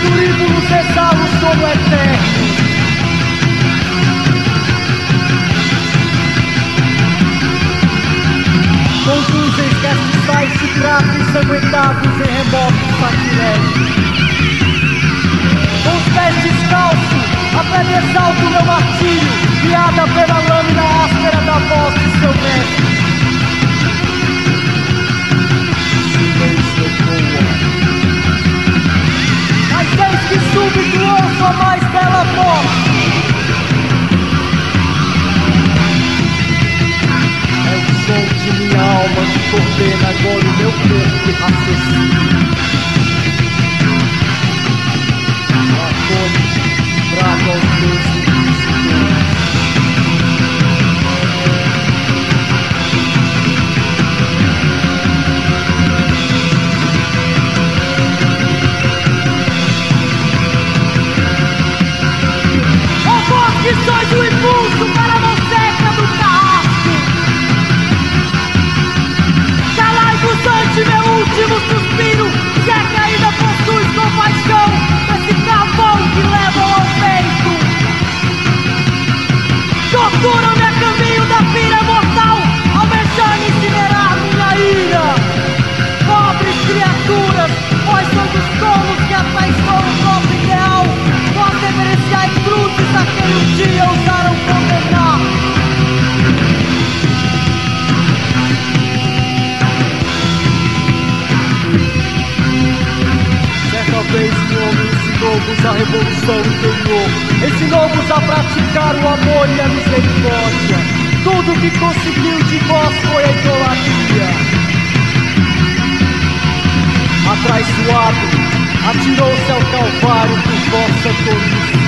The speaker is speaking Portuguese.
turíbulos exala o sono eterno. Conduzem castiçais de prata ensanguentados em remotos sacrilégios. Com os pés descalços, a pedra exalta o meu martírio, guiada pela lâmina áspera da voz de seu mestre. Silêncio ecoa. Mas eis que súbito ouço a mais bela voz. É o som de minha alma que coordena agora o meu corpo e raciocínio. Trago aos meus inquisidores. Ó vós que sois o impulso para a mão seca do carrasco, calai-vos ante meu último suspiro, se é que ainda possuis compaixão desse cavalo que levam ao peito. Torturam-me a caminho da pira mortal, almejando incinerar minha ira. Pobres criaturas, vós sois os tolos que afeiçoam o próprio ideal. Vós reverenciais cruzes a quem um dia ousaram condenar. Certa vez um homem ensinou-vos a revolução interior, ensinou-vos a praticar o amor e a misericórdia. Tudo que conseguiu de vós foi a idolatria. Atraiçoado, atirou-se ao calvário por vossa tolice.